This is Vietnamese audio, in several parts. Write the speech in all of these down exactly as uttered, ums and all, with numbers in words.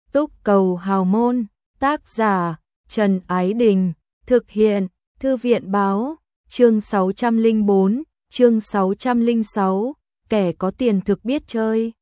Túc cầu hào môn, tác giả, Trần Ái Đình, thực hiện, Thư viện báo, chương sáu trăm lẻ bốn, chương sáu trăm lẻ sáu, kẻ có tiền thực biết chơi.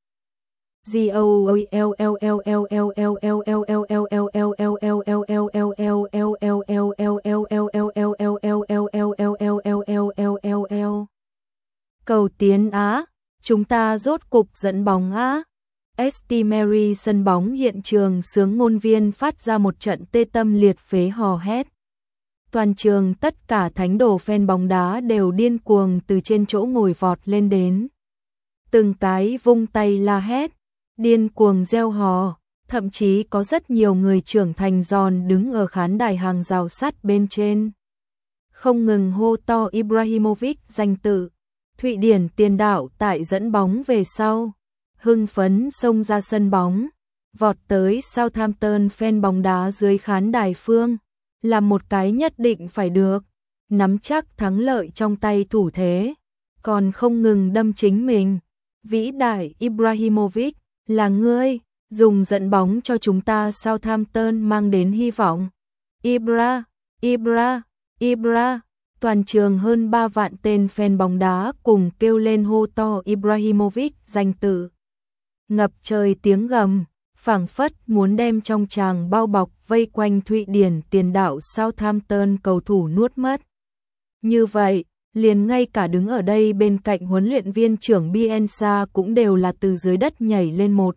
Cầu tiến Á, chúng ta rốt cục dẫn bóng Á. St Mary sân bóng hiện trường sướng ngôn viên phát ra một trận tê tâm liệt phế hò hét. Toàn trường tất cả thánh đồ fan bóng đá đều điên cuồng từ trên chỗ ngồi vọt lên đến. Từng cái vung tay la hét, điên cuồng reo hò, thậm chí có rất nhiều người trưởng thành giòn đứng ở khán đài hàng rào sắt bên trên. Không ngừng hô to Ibrahimovic danh tự, Thụy Điển tiền đạo tại dẫn bóng về sau. Hưng phấn xông ra sân bóng, vọt tới Southampton fan bóng đá dưới khán đài phương, làm một cái nhất định phải được, nắm chắc thắng lợi trong tay thủ thế, còn không ngừng đâm chính mình. Vĩ đại Ibrahimovic, là ngươi, dùng dẫn bóng cho chúng ta Southampton mang đến hy vọng. Ibra, Ibra, Ibra, toàn trường hơn ba vạn tên fan bóng đá cùng kêu lên hô to Ibrahimovic danh tự. Ngập trời tiếng gầm, phảng phất muốn đem trong tràng bao bọc vây quanh Thụy Điển tiền đạo Southampton cầu thủ nuốt mất. Như vậy, liền ngay cả đứng ở đây bên cạnh huấn luyện viên trưởng Bielsa cũng đều là từ dưới đất nhảy lên một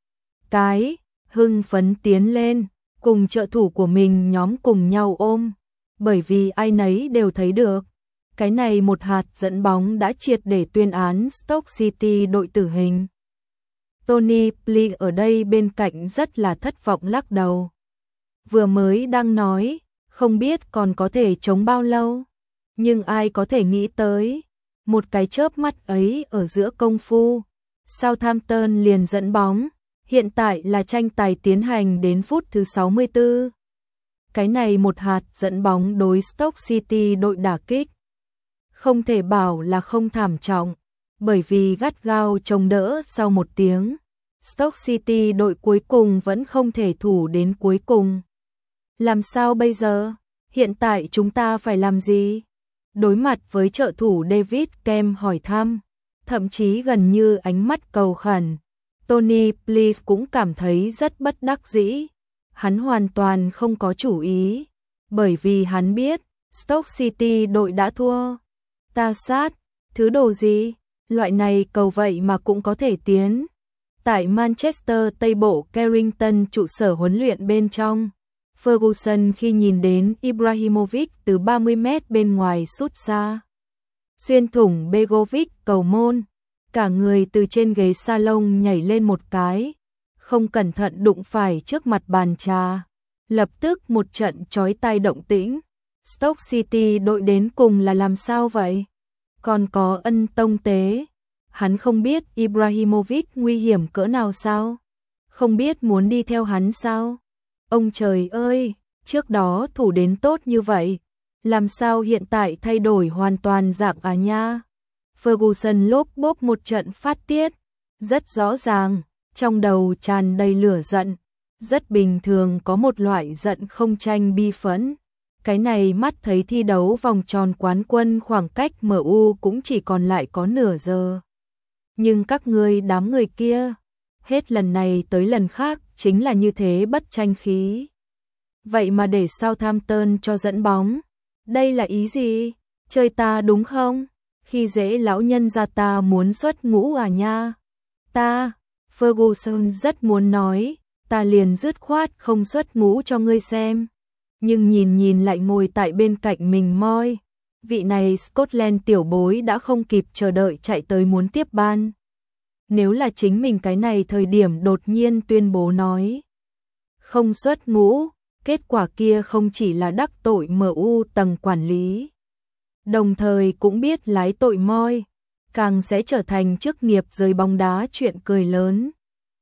cái, hưng phấn tiến lên, cùng trợ thủ của mình nhóm cùng nhau ôm, bởi vì ai nấy đều thấy được. Cái này một hạt dẫn bóng đã triệt để tuyên án Stoke City đội tử hình. Tony Plee ở đây bên cạnh rất là thất vọng lắc đầu. Vừa mới đang nói, không biết còn có thể chống bao lâu, nhưng ai có thể nghĩ tới, một cái chớp mắt ấy ở giữa công phu, Southampton liền dẫn bóng, hiện tại là tranh tài tiến hành đến phút thứ sáu mươi tư. Cái này một hạt dẫn bóng đối Stoke City đội đả kích, không thể bảo là không thảm trọng. Bởi vì gắt gao chống đỡ sau một tiếng, Stoke City đội cuối cùng vẫn không thể thủ đến cuối cùng. Làm sao bây giờ? Hiện tại chúng ta phải làm gì? Đối mặt với trợ thủ David Kem hỏi thăm, thậm chí gần như ánh mắt cầu khẩn, Tony Plee cũng cảm thấy rất bất đắc dĩ. Hắn hoàn toàn không có chủ ý, bởi vì hắn biết Stoke City đội đã thua. Ta sát, thứ đồ gì? Loại này cầu vậy mà cũng có thể tiến. Tại Manchester Tây Bộ Carrington trụ sở huấn luyện bên trong, Ferguson khi nhìn đến Ibrahimovic từ ba mươi mét bên ngoài sút xa, xuyên thủng Begovic cầu môn, cả người từ trên ghế salon nhảy lên một cái, không cẩn thận đụng phải trước mặt bàn trà. Lập tức một trận chói tai động tĩnh. Stoke City đội đến cùng là làm sao vậy? Còn có ân tông tế. Hắn không biết Ibrahimovic nguy hiểm cỡ nào sao? Không biết muốn đi theo hắn sao? Ông trời ơi, trước đó thủ đến tốt như vậy, làm sao hiện tại thay đổi hoàn toàn dạng à nha? Ferguson lốp bốp một trận phát tiết, rất rõ ràng, trong đầu tràn đầy lửa giận, rất bình thường có một loại giận không tranh bi phẫn. Cái này mắt thấy thi đấu vòng tròn quán quân khoảng cách em u cũng chỉ còn lại có nửa giờ. Nhưng các ngươi đám người kia, hết lần này tới lần khác chính là như thế bất tranh khí. Vậy mà để Southampton cho dẫn bóng, đây là ý gì? Chơi ta đúng không? Khi dễ lão nhân gia ta muốn xuất ngũ à nha? Ta, Ferguson rất muốn nói, ta liền dứt khoát không xuất ngũ cho ngươi xem. Nhưng nhìn nhìn lại ngồi tại bên cạnh mình Moi, vị này Scotland tiểu bối đã không kịp chờ đợi chạy tới muốn tiếp ban. Nếu là chính mình cái này thời điểm đột nhiên tuyên bố nói không xuất ngũ, kết quả kia không chỉ là đắc tội em u tầng quản lý, đồng thời cũng biết lái tội Moi, càng sẽ trở thành chức nghiệp giới bóng đá chuyện cười lớn.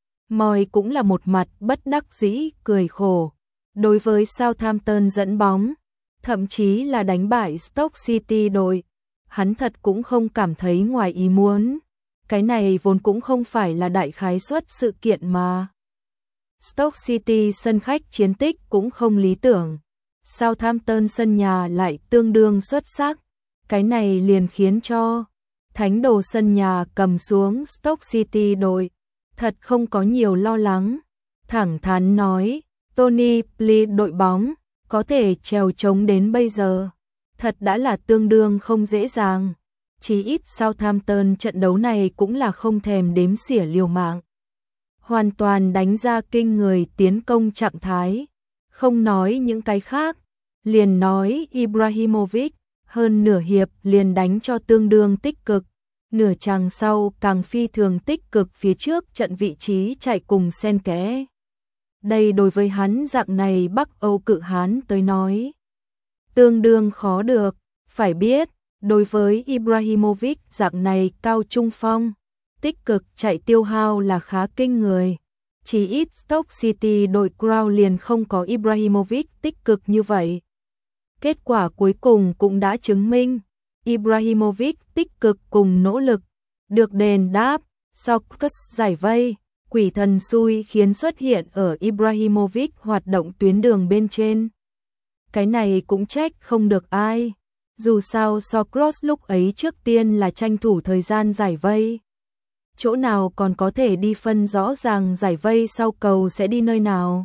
Moi cũng là một mặt bất đắc dĩ cười khổ. Đối với Southampton dẫn bóng, thậm chí là đánh bại Stoke City đội, hắn thật cũng không cảm thấy ngoài ý muốn. Cái này vốn cũng không phải là đại khái suất sự kiện mà. Stoke City sân khách chiến tích cũng không lý tưởng. Southampton sân nhà lại tương đương xuất sắc. Cái này liền khiến cho Thánh đồ sân nhà cầm xuống Stoke City đội. Thật không có nhiều lo lắng. Thẳng thắn nói, Tony Please đội bóng có thể trèo trống đến bây giờ. Thật đã là tương đương không dễ dàng. Chí ít Southampton trận đấu này cũng là không thèm đếm xỉa liều mạng. Hoàn toàn đánh ra kinh người tiến công trạng thái. Không nói những cái khác, liền nói Ibrahimovic, hơn nửa hiệp liền đánh cho tương đương tích cực. Nửa chàng sau càng phi thường tích cực phía trước trận vị trí chạy cùng xen kẽ. Đây đối với hắn dạng này Bắc Âu cự hán tới nói. Tương đương khó được, phải biết, đối với Ibrahimovic dạng này cao trung phong, tích cực chạy tiêu hao là khá kinh người. Chỉ ít Stoke City đội Crown liền không có Ibrahimovic tích cực như vậy. Kết quả cuối cùng cũng đã chứng minh, Ibrahimovic tích cực cùng nỗ lực, được đền đáp. Soccer giải vây, quỷ thần xui khiến xuất hiện ở Ibrahimovic hoạt động tuyến đường bên trên. Cái này cũng trách không được ai. Dù sao Soccer lúc ấy trước tiên là tranh thủ thời gian giải vây. Chỗ nào còn có thể đi phân rõ ràng giải vây sau cầu sẽ đi nơi nào.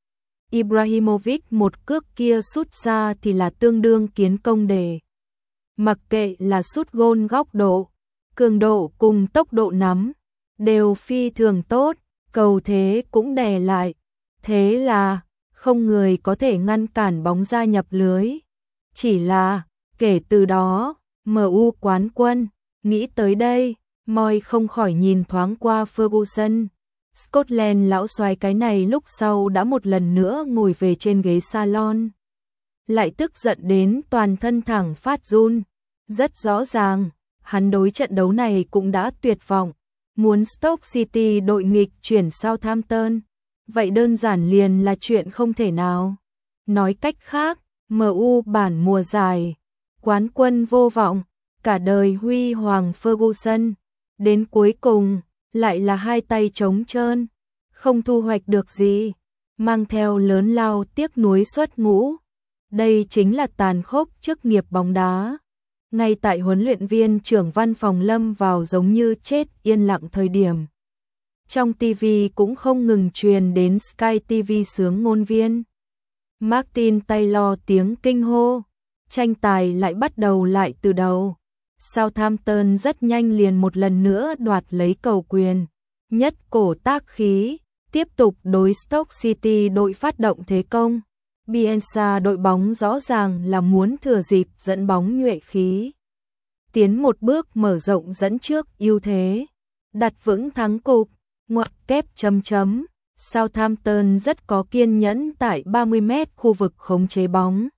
Ibrahimovic một cước kia sút xa thì là tương đương kiến công đề. Mặc kệ là sút gôn góc độ, cường độ cùng tốc độ nắm, đều phi thường tốt, cầu thế cũng đè lại. Thế là, không người có thể ngăn cản bóng ra nhập lưới. Chỉ là, kể từ đó, em u quán quân, nghĩ tới đây, Moy không khỏi nhìn thoáng qua Ferguson. Scotland lão xoái cái này lúc sau đã một lần nữa ngồi về trên ghế salon. Lại tức giận đến toàn thân thẳng phát run. Rất rõ ràng, hắn đối trận đấu này cũng đã tuyệt vọng. Muốn Stoke City đội nghịch chuyển Southampton, vậy đơn giản liền là chuyện không thể nào. Nói cách khác, em u bản mùa giải, quán quân vô vọng, cả đời huy hoàng Ferguson. Đến cuối cùng, lại là hai tay trống trơn, không thu hoạch được gì, mang theo lớn lao tiếc nuối xuất ngũ. Đây chính là tàn khốc chức nghiệp bóng đá. Ngay tại huấn luyện viên trưởng văn phòng lâm vào giống như chết yên lặng thời điểm. Trong ti vi cũng không ngừng truyền đến Sky ti vi sướng ngôn viên. Martin Taylor tiếng kinh hô, tranh tài lại bắt đầu lại từ đầu. Southampton rất nhanh liền một lần nữa đoạt lấy cầu quyền, nhất cổ tác khí, tiếp tục đối Stoke City đội phát động thế công. Bielsa đội bóng rõ ràng là muốn thừa dịp dẫn bóng nhuệ khí, tiến một bước mở rộng dẫn trước ưu thế, đặt vững thắng cục, ngoặc kép chấm chấm. Southampton rất có kiên nhẫn tại ba mươi mét khu vực khống chế bóng.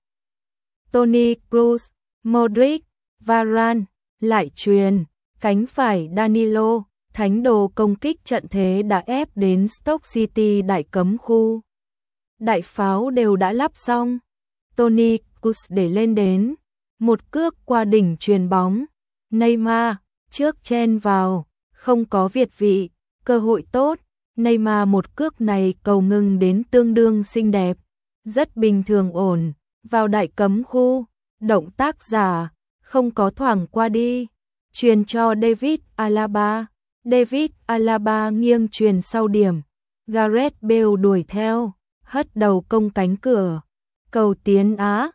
Toni Kroos, Modric, Varane, lại truyền, cánh phải Danilo, thánh đồ công kích trận thế đã ép đến Stoke City đại cấm khu. Đại pháo đều đã lắp xong, Toni Kroos để lên đến, một cước qua đỉnh truyền bóng, Neymar, trước chen vào, không có việt vị, cơ hội tốt, Neymar một cước này cầu ngừng đến tương đương xinh đẹp, rất bình thường ổn, vào đại cấm khu, động tác giả, không có thoảng qua đi, truyền cho David Alaba, David Alaba nghiêng truyền sau điểm, Gareth Bale đuổi theo, hất đầu công cánh cửa, cầu tiến Á,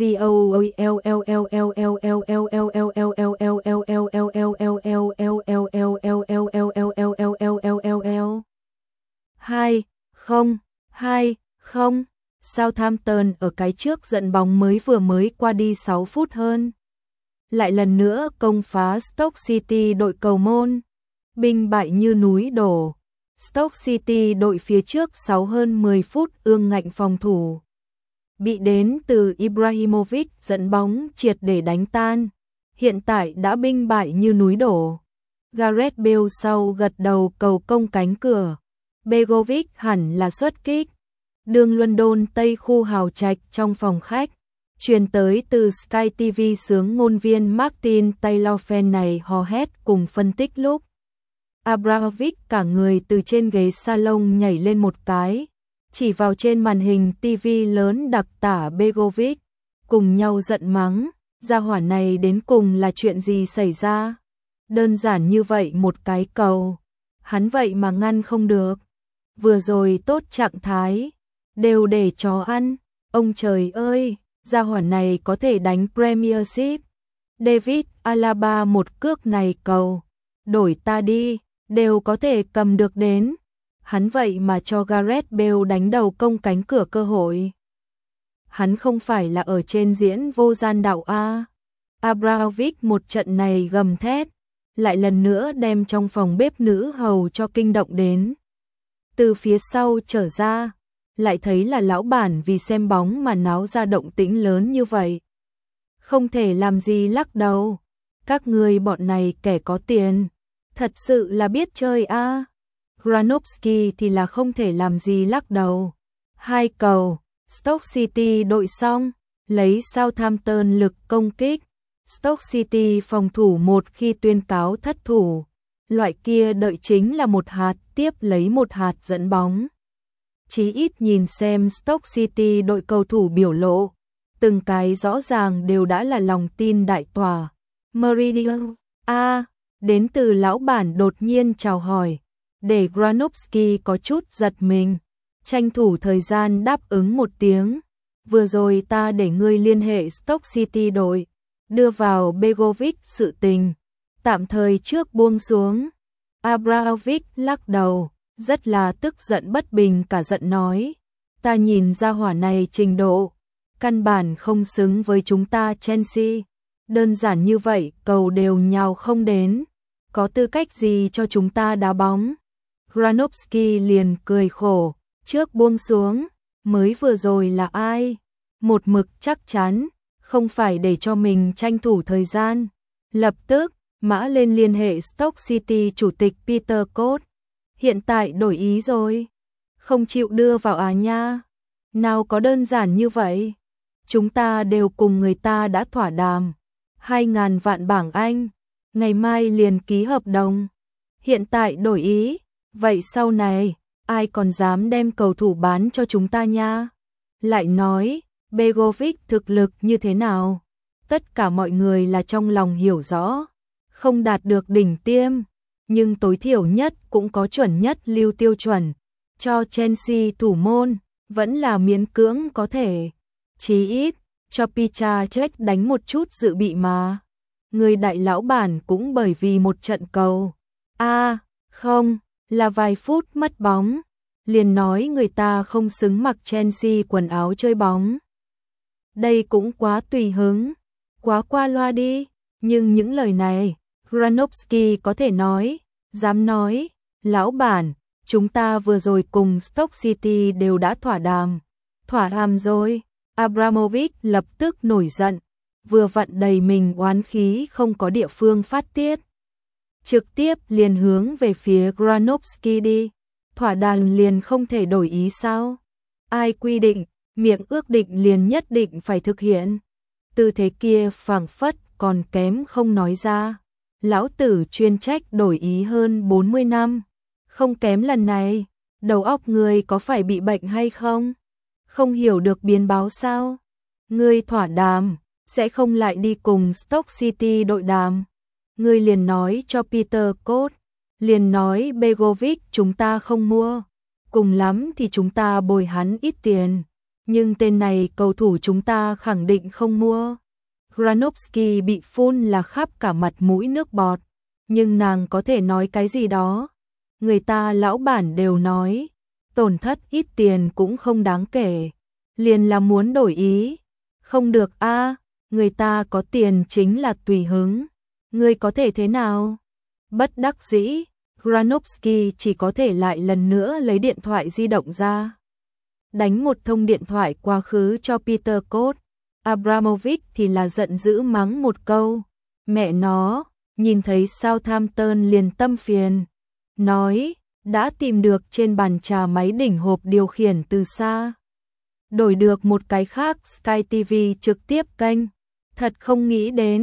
hai không hai không. Southampton ở cái trước dẫn bóng mới vừa mới qua đi sáu phút hơn. Lại lần nữa công phá Stoke City đội cầu môn, binh bại như núi đổ. Stoke City đội phía trước sáu hơn mười phút ương ngạnh phòng thủ, bị đến từ Ibrahimovic dẫn bóng triệt để đánh tan, hiện tại đã binh bại như núi đổ. Gareth Bale sau gật đầu cầu công cánh cửa, Begovic hẳn là xuất kích. Đường London Tây khu hào trạch trong phòng khách, truyền tới từ Sky ti vi sướng ngôn viên Martin Taylor fan này hò hét cùng phân tích lúc Abramovich cả người từ trên ghế salon nhảy lên một cái, chỉ vào trên màn hình ti vi lớn đặc tả Begovic, cùng nhau giận mắng, gia hỏa này đến cùng là chuyện gì xảy ra? Đơn giản như vậy một cái cầu, hắn vậy mà ngăn không được. Vừa rồi tốt trạng thái, đều để chó ăn, ông trời ơi, gia hỏa này có thể đánh Premiership. David Alaba một cước này cầu, đổi ta đi, đều có thể cầm được đến. Hắn vậy mà cho Gareth Bale đánh đầu công cánh cửa cơ hội. Hắn không phải là ở trên diễn vô gian đạo a. Abramovich một trận này gầm thét, lại lần nữa đem trong phòng bếp nữ hầu cho kinh động đến. Từ phía sau trở ra, lại thấy là lão bản vì xem bóng mà náo ra động tĩnh lớn như vậy. Không thể làm gì lắc đầu, các người bọn này kẻ có tiền, thật sự là biết chơi a. Granovsky thì là không thể làm gì lắc đầu. Hai cầu, Stoke City đội xong, lấy Southampton lực công kích. Stoke City phòng thủ một khi tuyên cáo thất thủ. Loại kia đợi chính là một hạt tiếp lấy một hạt dẫn bóng. Chí ít nhìn xem Stoke City đội cầu thủ biểu lộ, từng cái rõ ràng đều đã là lòng tin đại tỏa. Meridian A, đến từ lão bản đột nhiên chào hỏi, để Granovsky có chút giật mình, tranh thủ thời gian đáp ứng một tiếng. Vừa rồi ta để ngươi liên hệ Stoke City đội, đưa vào Begovic sự tình, tạm thời trước buông xuống. Abramovich lắc đầu, rất là tức giận bất bình cả giận nói, ta nhìn ra hỏa này trình độ, căn bản không xứng với chúng ta Chelsea, đơn giản như vậy cầu đều nhào không đến, có tư cách gì cho chúng ta đá bóng. Granovsky liền cười khổ, trước buông xuống, mới vừa rồi là ai? Một mực chắc chắn, không phải để cho mình tranh thủ thời gian. Lập tức, mã lên liên hệ Stoke City chủ tịch Peter Cott. Hiện tại đổi ý rồi, không chịu đưa vào à nha. Nào có đơn giản như vậy. Chúng ta đều cùng người ta đã thỏa đàm. Hai ngàn vạn bảng Anh, ngày mai liền ký hợp đồng. Hiện tại đổi ý, vậy sau này, ai còn dám đem cầu thủ bán cho chúng ta nha? Lại nói, Begovic thực lực như thế nào? Tất cả mọi người là trong lòng hiểu rõ, không đạt được đỉnh tiêm, nhưng tối thiểu nhất cũng có chuẩn nhất lưu tiêu chuẩn. Cho Chelsea thủ môn, vẫn là miễn cưỡng có thể. Chí ít, cho Piszczek đánh một chút dự bị mà. Người đại lão bản cũng bởi vì một trận cầu. a à, không, là vài phút mất bóng. Liền nói người ta không xứng mặc Chelsea quần áo chơi bóng. Đây cũng quá tùy hứng, quá qua loa đi. Nhưng những lời này, Granovsky có thể nói, dám nói, lão bản, chúng ta vừa rồi cùng Stoke City đều đã thỏa đàm. Thỏa đàm rồi. Abramovich lập tức nổi giận, vừa vặn đầy mình oán khí không có địa phương phát tiết. Trực tiếp liền hướng về phía Granovsky đi. Thỏa đàm liền không thể đổi ý sao? Ai quy định, miệng ước định liền nhất định phải thực hiện. Tư thế kia phảng phất còn kém không nói ra. Lão tử chuyên trách đổi ý hơn bốn mươi năm. Không kém lần này, đầu óc người có phải bị bệnh hay không? Không hiểu được biến báo sao? Ngươi thỏa đàm, sẽ không lại đi cùng Stoke City đội đàm. Ngươi liền nói cho Peter Cott, liền nói Begovic chúng ta không mua. Cùng lắm thì chúng ta bồi hắn ít tiền. Nhưng tên này cầu thủ chúng ta khẳng định không mua. Granovsky bị phun là khắp cả mặt mũi nước bọt. Nhưng nàng có thể nói cái gì đó. Người ta lão bản đều nói, tổn thất ít tiền cũng không đáng kể. Liền là muốn đổi ý. Không được a, người ta có tiền chính là tùy hứng. Ngươi có thể thế nào? Bất đắc dĩ, Granovsky chỉ có thể lại lần nữa lấy điện thoại di động ra. Đánh một thông điện thoại quá khứ cho Peter Cott. Abramovich thì là giận dữ mắng một câu. Mẹ nó, nhìn thấy Southampton liền tâm phiền. Nói, đã tìm được trên bàn trà máy đỉnh hộp điều khiển từ xa. Đổi được một cái khác Sky ti vi trực tiếp kênh. Thật không nghĩ đến,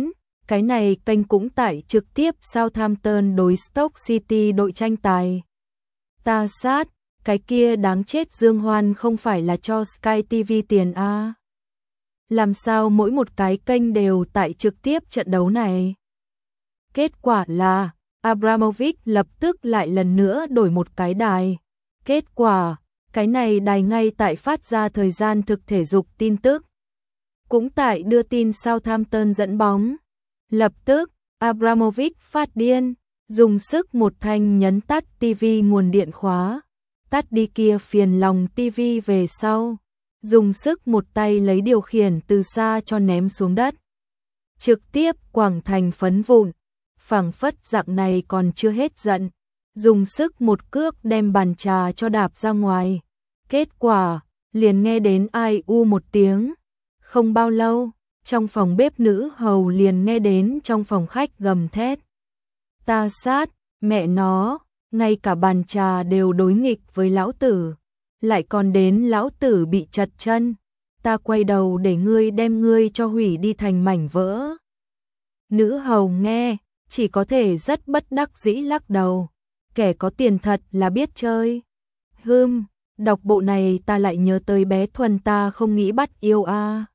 Cái này kênh cũng tải trực tiếp Southampton đối Stoke City đội tranh tài. Ta sát, cái kia đáng chết Dương Hoan không phải là cho Sky ti vi tiền a? Làm sao mỗi một cái kênh đều tải trực tiếp trận đấu này? Kết quả là Abramovich lập tức lại lần nữa đổi một cái đài. Kết quả, cái này đài ngay tại phát ra thời gian thực thể dục tin tức. Cũng tại đưa tin Southampton dẫn bóng. Lập tức, Abramovich phát điên, dùng sức một thanh nhấn tắt ti vi nguồn điện khóa. Tắt đi kia phiền lòng ti vi về sau. Dùng sức một tay lấy điều khiển từ xa cho ném xuống đất. Trực tiếp quảng thành phấn vụn. Phảng phất dạng này còn chưa hết giận. Dùng sức một cước đem bàn trà cho đạp ra ngoài. Kết quả, liền nghe đến ai u một tiếng. Không bao lâu, trong phòng bếp nữ hầu liền nghe đến trong phòng khách gầm thét. Ta sát, mẹ nó, ngay cả bàn trà đều đối nghịch với lão tử. Lại còn đến lão tử bị chật chân. Ta quay đầu để ngươi đem ngươi cho hủy đi thành mảnh vỡ. Nữ hầu nghe, chỉ có thể rất bất đắc dĩ lắc đầu. Kẻ có tiền thật là biết chơi. Hừm, đọc bộ này ta lại nhớ tới bé Thuần ta không nghĩ bắt yêu a.